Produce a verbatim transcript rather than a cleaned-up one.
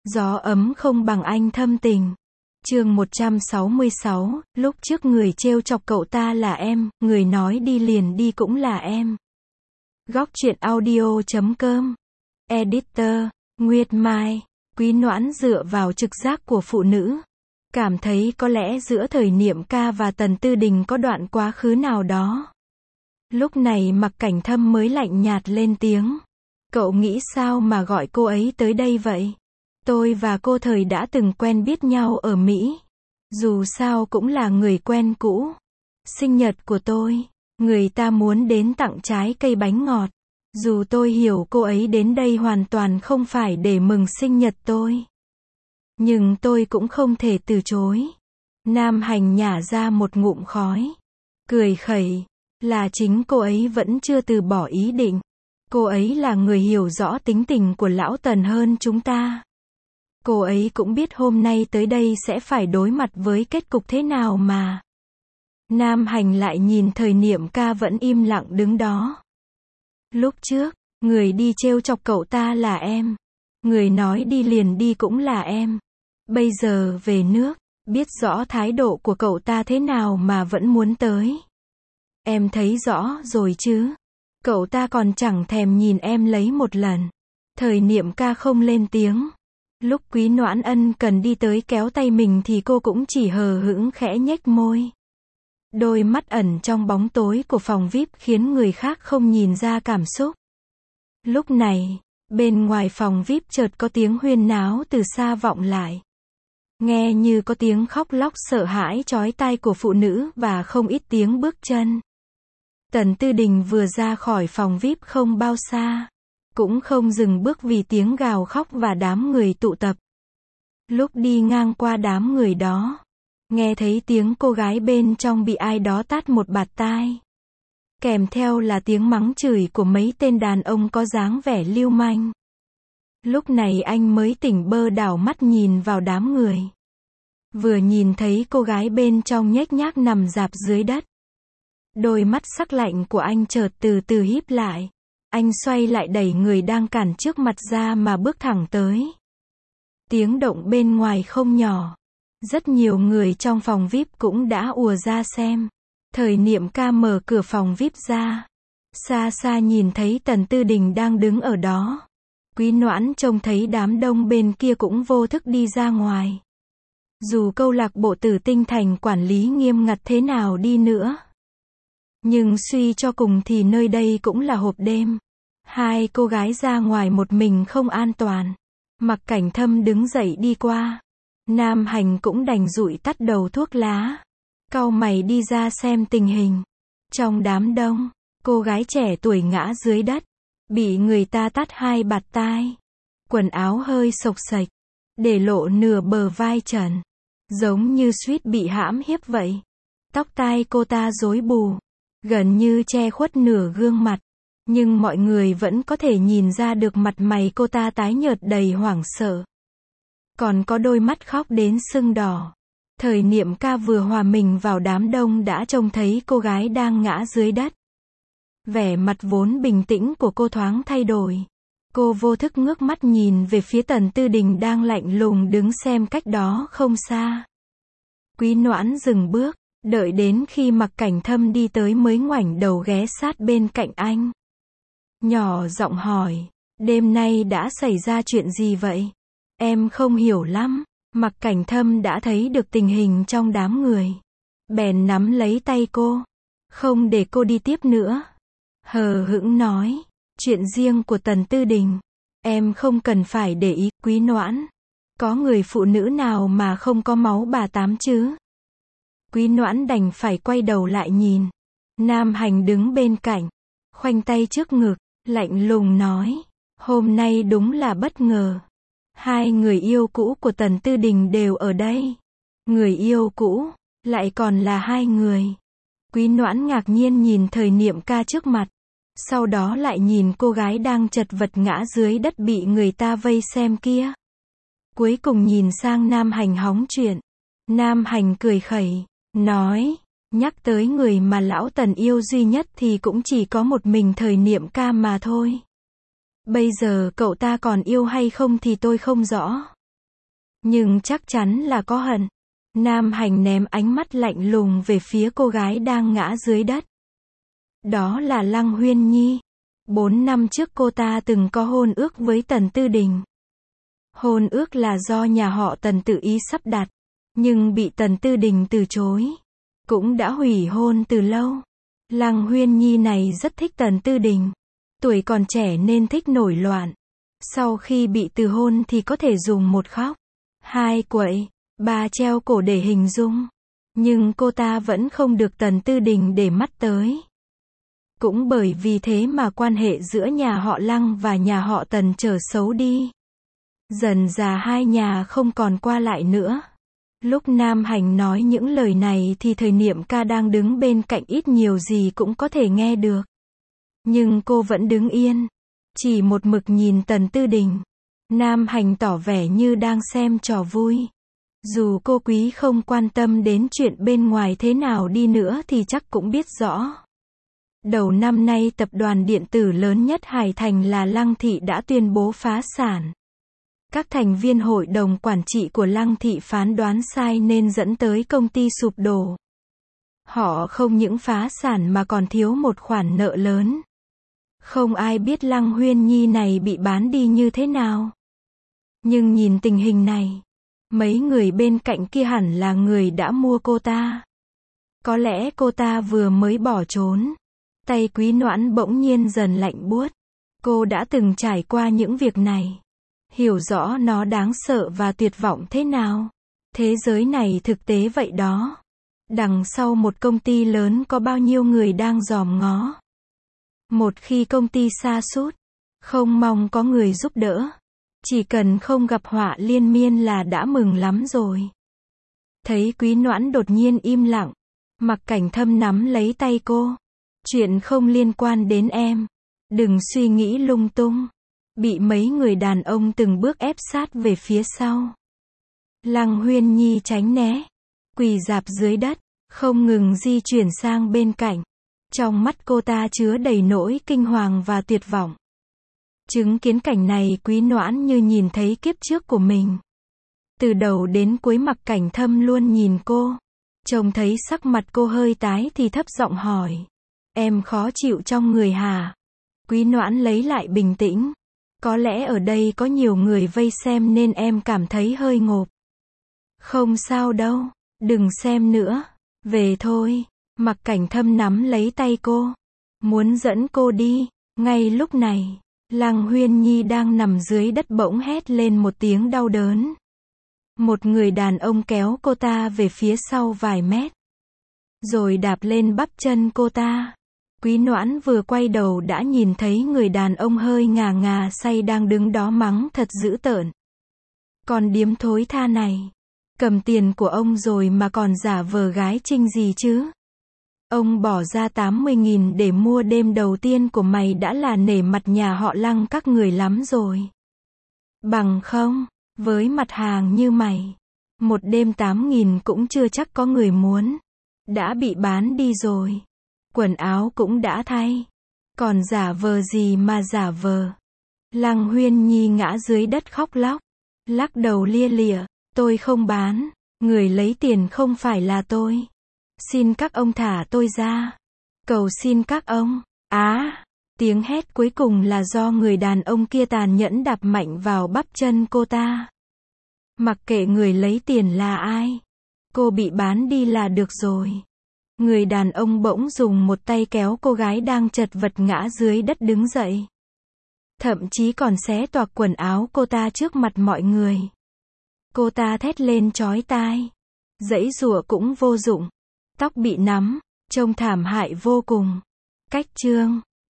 Gió ấm không bằng anh thâm tình. Chương một trăm sáu mươi sáu, lúc trước người trêu chọc cậu ta là em, người nói đi liền đi cũng là em. Góc truyện audio chấm com. Editor, Nguyệt Mai. Quý Noãn dựa vào trực giác của phụ nữ. Cảm thấy có lẽ giữa thời Niệm Ca và Tần Tư Đình có đoạn quá khứ nào đó. Lúc này Mặc Cảnh Thâm mới lạnh nhạt lên tiếng. Cậu nghĩ sao mà gọi cô ấy tới đây vậy? Tôi và cô thời đã từng quen biết nhau ở Mỹ. Dù sao cũng là người quen cũ. Sinh nhật của tôi, người ta muốn đến tặng trái cây bánh ngọt. Dù tôi hiểu cô ấy đến đây hoàn toàn không phải để mừng sinh nhật tôi. Nhưng tôi cũng không thể từ chối. Nam Hành nhả ra một ngụm khói. Cười khẩy. Là chính cô ấy vẫn chưa từ bỏ ý định. Cô ấy là người hiểu rõ tính tình của lão Tần hơn chúng ta. Cô ấy cũng biết hôm nay tới đây sẽ phải đối mặt với kết cục thế nào mà. Nam Hành lại nhìn thời Niệm Ca vẫn im lặng đứng đó. Lúc trước, người đi trêu chọc cậu ta là em. Người nói đi liền đi cũng là em. Bây giờ về nước, biết rõ thái độ của cậu ta thế nào mà vẫn muốn tới. Em thấy rõ rồi chứ. Cậu ta còn chẳng thèm nhìn em lấy một lần. Thời Niệm Ca không lên tiếng. Lúc Quý Noãn ân cần đi tới kéo tay mình thì cô cũng chỉ hờ hững khẽ nhếch môi. Đôi mắt ẩn trong bóng tối của phòng vi ai pi khiến người khác không nhìn ra cảm xúc. Lúc này, bên ngoài phòng vi ai pi chợt có tiếng huyên náo từ xa vọng lại. Nghe như có tiếng khóc lóc sợ hãi chói tai của phụ nữ và không ít tiếng bước chân. Tần Tư Đình vừa ra khỏi phòng vi ai pi không bao xa. Cũng không dừng bước vì tiếng gào khóc và đám người tụ tập. Lúc đi ngang qua đám người đó, nghe thấy tiếng cô gái bên trong bị ai đó tát một bạt tai. Kèm theo là tiếng mắng chửi của mấy tên đàn ông có dáng vẻ lưu manh. Lúc này anh mới tỉnh bơ đảo mắt nhìn vào đám người. Vừa nhìn thấy cô gái bên trong nhếch nhác nằm rạp dưới đất. Đôi mắt sắc lạnh của anh chợt từ từ híp lại. Anh xoay lại đẩy người đang cản trước mặt ra mà bước thẳng tới. Tiếng động bên ngoài không nhỏ. Rất nhiều người trong phòng vi ai pi cũng đã ùa ra xem. Thời Niệm Ca mở cửa phòng vi ai pi ra. Xa xa nhìn thấy Tần Tư Đình đang đứng ở đó. Quý Noãn trông thấy đám đông bên kia cũng vô thức đi ra ngoài. Dù câu lạc bộ Tử Tinh Thành quản lý nghiêm ngặt thế nào đi nữa. Nhưng suy cho cùng thì nơi đây cũng là hộp đêm. Hai cô gái ra ngoài một mình không an toàn. Mặc Cảnh Thâm đứng dậy đi qua. Nam Hành cũng đành dụi tắt đầu thuốc lá. Cau mày đi ra xem tình hình. Trong đám đông, cô gái trẻ tuổi ngã dưới đất. Bị người ta tát hai bạt tai. Quần áo hơi xộc xệch. Để lộ nửa bờ vai trần. Giống như suýt bị hãm hiếp vậy. Tóc tai cô ta rối bù. Gần như che khuất nửa gương mặt. Nhưng mọi người vẫn có thể nhìn ra được mặt mày cô ta tái nhợt đầy hoảng sợ. Còn có đôi mắt khóc đến sưng đỏ. Thời Niệm Ca vừa hòa mình vào đám đông đã trông thấy cô gái đang ngã dưới đất. Vẻ mặt vốn bình tĩnh của cô thoáng thay đổi. Cô vô thức ngước mắt nhìn về phía Tần Tư Đình đang lạnh lùng đứng xem cách đó không xa. Quý Noãn dừng bước. Đợi đến khi Mặc Cảnh Thâm đi tới mới ngoảnh đầu ghé sát bên cạnh anh. Nhỏ giọng hỏi, đêm nay đã xảy ra chuyện gì vậy? Em không hiểu lắm. Mặc Cảnh Thâm đã thấy được tình hình trong đám người. Bèn nắm lấy tay cô. Không để cô đi tiếp nữa. Hờ hững nói, chuyện riêng của Tần Tư Đình. Em không cần phải để ý. Quý Noãn. Có người phụ nữ nào mà không có máu bà tám chứ? Quý Noãn đành phải quay đầu lại nhìn. Nam Hành đứng bên cạnh. Khoanh tay trước ngực. Lạnh lùng nói. Hôm nay đúng là bất ngờ. Hai người yêu cũ của Tần Tư Đình đều ở đây. Người yêu cũ. Lại còn là hai người. Quý Noãn ngạc nhiên nhìn thời Niệm Ca trước mặt. Sau đó lại nhìn cô gái đang chật vật ngã dưới đất bị người ta vây xem kia. Cuối cùng nhìn sang Nam Hành hóng chuyện. Nam Hành cười khẩy. Nói, nhắc tới người mà lão Tần yêu duy nhất thì cũng chỉ có một mình thời Niệm Ca mà thôi. Bây giờ cậu ta còn yêu hay không thì tôi không rõ. Nhưng chắc chắn là có hận. Nam Hành ném ánh mắt lạnh lùng về phía cô gái đang ngã dưới đất. Đó là Lăng Huyên Nhi. Bốn năm trước cô ta từng có hôn ước với Tần Tư Đình. Hôn ước là do nhà họ Tần tự ý sắp đặt, nhưng bị Tần Tư Đình từ chối. Cũng đã hủy hôn từ lâu. Lăng Huyên Nhi này rất thích Tần Tư Đình. Tuổi còn trẻ nên thích nổi loạn. Sau khi bị từ hôn thì có thể dùng một khóc, hai quậy, ba treo cổ để hình dung. Nhưng cô ta vẫn không được Tần Tư Đình để mắt tới. Cũng bởi vì thế mà quan hệ giữa nhà họ Lăng và nhà họ Tần trở xấu đi. Dần dà hai nhà không còn qua lại nữa. Lúc Nam Hành nói những lời này thì Thời Niệm Ca đang đứng bên cạnh ít nhiều gì cũng có thể nghe được. Nhưng cô vẫn đứng yên, chỉ một mực nhìn Tần Tư Đình. Nam Hành tỏ vẻ như đang xem trò vui. Dù cô quý không quan tâm đến chuyện bên ngoài thế nào đi nữa thì chắc cũng biết rõ. Đầu năm nay tập đoàn điện tử lớn nhất Hải Thành là Lăng Thị đã tuyên bố phá sản. Các thành viên hội đồng quản trị của Lăng Thị phán đoán sai nên dẫn tới công ty sụp đổ. Họ không những phá sản mà còn thiếu một khoản nợ lớn. Không ai biết Lăng Huyên Nhi này bị bán đi như thế nào. Nhưng nhìn tình hình này, mấy người bên cạnh kia hẳn là người đã mua cô ta. Có lẽ cô ta vừa mới bỏ trốn. Tay Quý Noãn bỗng nhiên dần lạnh buốt. Cô đã từng trải qua những việc này. Hiểu rõ nó đáng sợ và tuyệt vọng thế nào. Thế giới này thực tế vậy đó. Đằng sau một công ty lớn có bao nhiêu người đang dòm ngó. Một khi công ty sa sút, không mong có người giúp đỡ. Chỉ cần không gặp họa liên miên là đã mừng lắm rồi. Thấy Quý Noãn đột nhiên im lặng, Mặc Cảnh Thâm nắm lấy tay cô. Chuyện không liên quan đến em. Đừng suy nghĩ lung tung. Bị mấy người đàn ông từng bước ép sát về phía sau. Lăng Huyên Nhi tránh né, quỳ rạp dưới đất, không ngừng di chuyển sang bên cạnh. Trong mắt cô ta chứa đầy nỗi kinh hoàng và tuyệt vọng. Chứng kiến cảnh này Quý Noãn như nhìn thấy kiếp trước của mình. Từ đầu đến cuối Mặc Cảnh Thâm luôn nhìn cô. Trông thấy sắc mặt cô hơi tái thì thấp giọng hỏi. Em khó chịu trong người hả? Quý Noãn lấy lại bình tĩnh. Có lẽ ở đây có nhiều người vây xem nên em cảm thấy hơi ngộp. Không sao đâu, đừng xem nữa. Về thôi. Mặc Cảnh Thâm nắm lấy tay cô, muốn dẫn cô đi. Ngay lúc này, Lăng Huyên Nhi đang nằm dưới đất bỗng hét lên một tiếng đau đớn. Một người đàn ông kéo cô ta về phía sau vài mét, rồi đạp lên bắp chân cô ta. Quý Noãn vừa quay đầu đã nhìn thấy người đàn ông hơi ngà ngà say đang đứng đó mắng thật dữ tợn. Còn điếm thối tha này, cầm tiền của ông rồi mà còn giả vờ gái trinh gì chứ? Ông bỏ ra tám mươi nghìn để mua đêm đầu tiên của mày đã là nể mặt nhà họ Lăng các người lắm rồi. Bằng không, với mặt hàng như mày, một đêm tám nghìn cũng chưa chắc có người muốn. Đã bị bán đi rồi. Quần áo cũng đã thay. Còn giả vờ gì mà giả vờ. Lăng Huyên Nhi ngã dưới đất khóc lóc. Lắc đầu lia lịa. Tôi không bán. Người lấy tiền không phải là tôi. Xin các ông thả tôi ra. Cầu xin các ông. Á, à, tiếng hét cuối cùng là do người đàn ông kia tàn nhẫn đạp mạnh vào bắp chân cô ta. Mặc kệ người lấy tiền là ai, cô bị bán đi là được rồi. Người đàn ông bỗng dùng một tay kéo cô gái đang chật vật ngã dưới đất đứng dậy. Thậm chí còn xé toạc quần áo cô ta trước mặt mọi người. Cô ta thét lên chói tai. Giãy giụa cũng vô dụng. Tóc bị nắm, trông thảm hại vô cùng. Cách chương